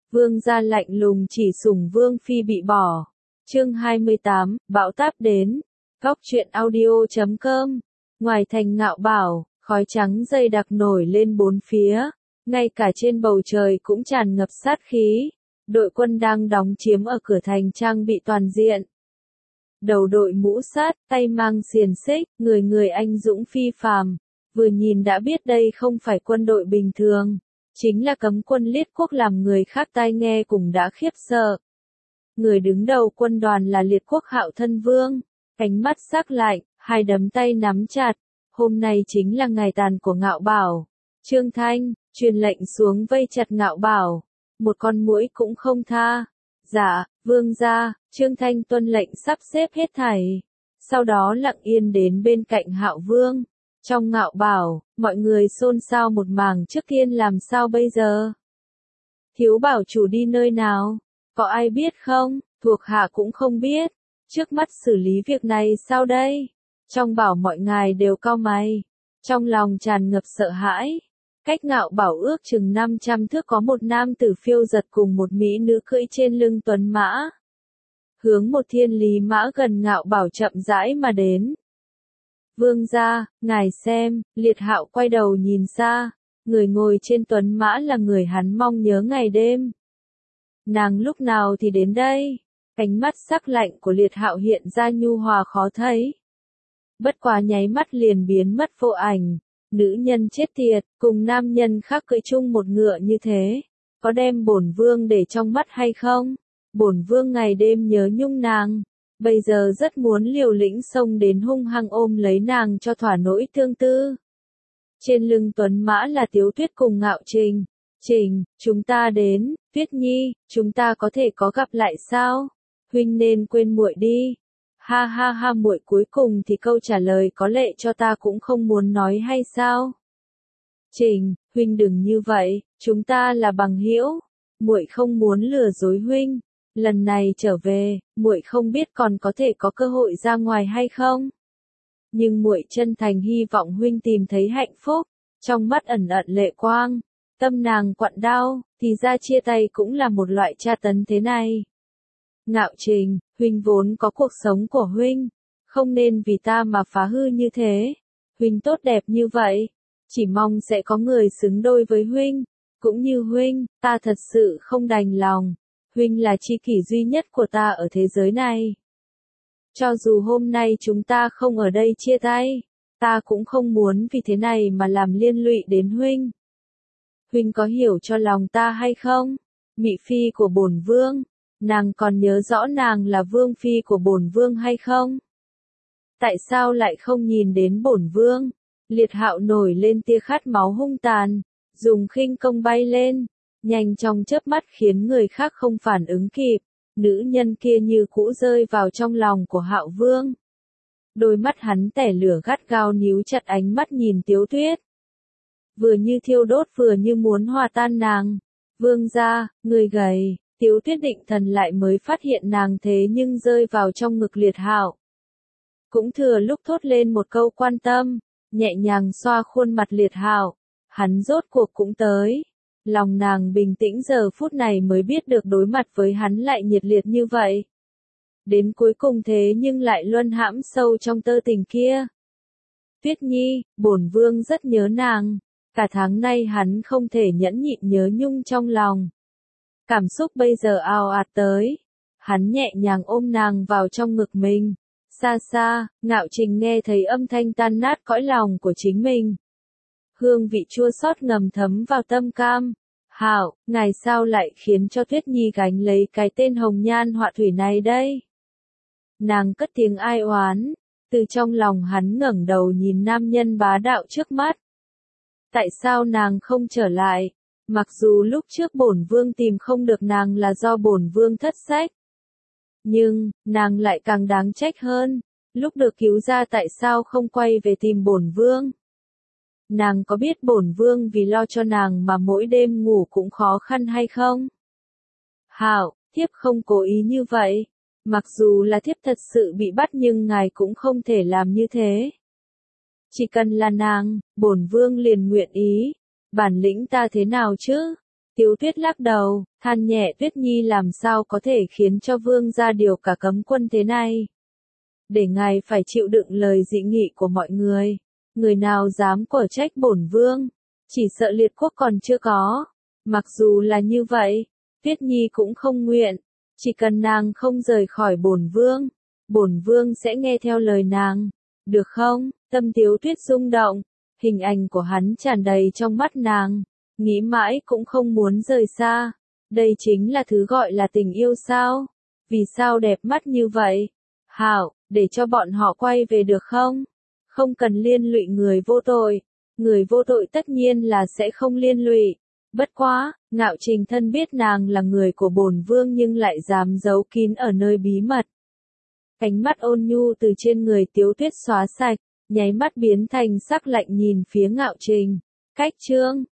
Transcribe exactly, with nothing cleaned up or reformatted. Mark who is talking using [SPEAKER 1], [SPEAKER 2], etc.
[SPEAKER 1] Vương gia lạnh lùng chỉ sủng vương phi bị bỏ. Chương hai mươi tám, bão táp đến. Góc truyện audio chấm com. Ngoài thành Ngạo Bảo, khói trắng dày đặc nổi lên bốn phía, ngay cả trên bầu trời cũng tràn ngập sát khí. Đội quân đang đóng chiếm ở cửa thành trang bị toàn diện. Đầu đội mũ sát, tay mang xiềng xích, người người anh dũng phi phàm, vừa nhìn đã biết đây không phải quân đội bình thường, chính là cấm quân Liệt Quốc làm người khác tai nghe cũng đã khiếp sợ. Người đứng đầu quân đoàn là Liệt Quốc Hạo Thân Vương, ánh mắt sắc lạnh, hai đấm tay nắm chặt. Hôm nay chính là ngày tàn của Ngạo Bảo. Trương Thanh truyền lệnh xuống vây chặt Ngạo Bảo, một con muỗi cũng không tha. Dạ, vương gia. Trương Thanh tuân lệnh sắp xếp hết thảy, sau đó lặng yên đến bên cạnh Hạo Vương. Trong Ngạo Bảo, mọi người xôn xao một mảng. Trước tiên làm sao bây giờ? Thiếu bảo chủ đi nơi nào? Có ai biết không? Thuộc hạ cũng không biết. Trước mắt xử lý việc này sao đây? Trong Bảo mọi ngài đều cau mày, trong lòng tràn ngập sợ hãi. Cách Ngạo Bảo ước chừng năm trăm thước có một nam tử phiêu giật cùng một mỹ nữ cưỡi trên lưng tuấn mã, hướng một thiên lý mã gần Ngạo Bảo chậm rãi mà đến. Vương gia, ngài xem. Liệt Hạo quay đầu nhìn xa, người ngồi trên tuấn mã là người hắn mong nhớ ngày đêm. Nàng lúc nào thì đến đây? Ánh mắt sắc lạnh của Liệt Hạo hiện ra nhu hòa khó thấy, bất quá nháy mắt liền biến mất vô ảnh. Nữ nhân chết tiệt, cùng nam nhân khác cưỡi chung một ngựa như thế, có đem bổn vương để trong mắt hay không? Bổn vương ngày đêm nhớ nhung nàng, bây giờ rất muốn liều lĩnh xông đến hung hăng ôm lấy nàng cho thỏa nỗi thương tư. Trên lưng tuấn mã là Tiếu Tuyết cùng Ngạo Trình. Trình, chúng ta đến. Tuyết Nhi, chúng ta có thể có gặp lại sao? Huynh nên quên muội đi. Ha ha ha, muội cuối cùng thì câu trả lời có lệ cho ta cũng không muốn nói hay sao? Trình, huynh đừng như vậy, chúng ta là bằng hữu, muội không muốn lừa dối huynh. Lần này trở về, muội không biết còn có thể có cơ hội ra ngoài hay không. Nhưng muội chân thành hy vọng huynh tìm thấy hạnh phúc. Trong mắt ẩn ẩn lệ quang, tâm nàng quặn đau, thì ra chia tay cũng là một loại tra tấn thế này. Ngạo Trình, huynh vốn có cuộc sống của huynh, không nên vì ta mà phá hư như thế. Huynh tốt đẹp như vậy, chỉ mong sẽ có người xứng đôi với huynh. Cũng như huynh, ta thật sự không đành lòng. Huynh là tri kỷ duy nhất của ta ở thế giới này. Cho dù hôm nay chúng ta không ở đây chia tay, ta cũng không muốn vì thế này mà làm liên lụy đến huynh. Huynh có hiểu cho lòng ta hay không? Mị phi của bổn vương, nàng còn nhớ rõ nàng là vương phi của bổn vương hay không? Tại sao lại không nhìn đến bổn vương? Liệt Hạo nổi lên tia khát máu hung tàn, dùng khinh công bay lên, nhanh trong chớp mắt khiến người khác không phản ứng kịp. Nữ nhân kia như cũ rơi vào trong lòng của Hạo Vương. Đôi mắt hắn tẻ lửa gắt gao níu chặt ánh mắt nhìn Tiếu Tuyết, vừa như thiêu đốt vừa như muốn hòa tan nàng. Vương gia, người gầy. Tiếu Tuyết định thần lại mới phát hiện nàng thế nhưng rơi vào trong ngực Liệt Hạo. Cũng thừa lúc thốt lên một câu quan tâm, nhẹ nhàng xoa khuôn mặt Liệt Hạo. Hắn rốt cuộc cũng tới. Lòng nàng bình tĩnh giờ phút này mới biết được đối mặt với hắn lại nhiệt liệt như vậy. Đến cuối cùng thế nhưng lại luân hãm sâu trong tơ tình kia. Tuyết Nhi, bổn vương rất nhớ nàng. Cả tháng nay hắn không thể nhẫn nhịn nhớ nhung trong lòng. Cảm xúc bây giờ ào ạt tới. Hắn nhẹ nhàng ôm nàng vào trong ngực mình. Xa xa, Ngạo Trình nghe thấy âm thanh tan nát cõi lòng của chính mình. Hương vị chua xót ngầm thấm vào tâm cam. Hạo, ngài sao lại khiến cho Tuyết Nhi gánh lấy cái tên hồng nhan họa thủy này đây? Nàng cất tiếng ai oán. Từ trong lòng hắn ngẩng đầu nhìn nam nhân bá đạo trước mắt. Tại sao nàng không trở lại? Mặc dù lúc trước bổn vương tìm không được nàng là do bổn vương thất sách. Nhưng, nàng lại càng đáng trách hơn. Lúc được cứu ra tại sao không quay về tìm bổn vương? Nàng có biết bổn vương vì lo cho nàng mà mỗi đêm ngủ cũng khó khăn hay không? Hạo, thiếp không cố ý như vậy. Mặc dù là thiếp thật sự bị bắt nhưng ngài cũng không thể làm như thế. Chỉ cần là nàng, bổn vương liền nguyện ý. Bản lĩnh ta thế nào chứ? Tiếu Tuyết lắc đầu, than nhẹ, Tuyết Nhi làm sao có thể khiến cho vương gia điều cả cấm quân thế này. Để ngài phải chịu đựng lời dị nghị của mọi người. Người nào dám quở trách bổn vương, chỉ sợ liệt quốc còn chưa có. Mặc dù là như vậy, Tuyết Nhi cũng không nguyện, chỉ cần nàng không rời khỏi bổn vương, bổn vương sẽ nghe theo lời nàng, được không? Tâm Tiếu Tuyết rung động, hình ảnh của hắn tràn đầy trong mắt nàng, nghĩ mãi cũng không muốn rời xa. Đây chính là thứ gọi là tình yêu sao? Vì sao đẹp mắt như vậy? Hảo, để cho bọn họ quay về được không? Không cần liên lụy người vô tội. Người vô tội tất nhiên là sẽ không liên lụy. Bất quá, Ngạo Trình Thân biết nàng là người của bổn vương nhưng lại dám giấu kín ở nơi bí mật. Ánh mắt ôn nhu từ trên người Tiếu Tuyết xóa sạch, nháy mắt biến thành sắc lạnh nhìn phía Ngạo Trình. Cách chương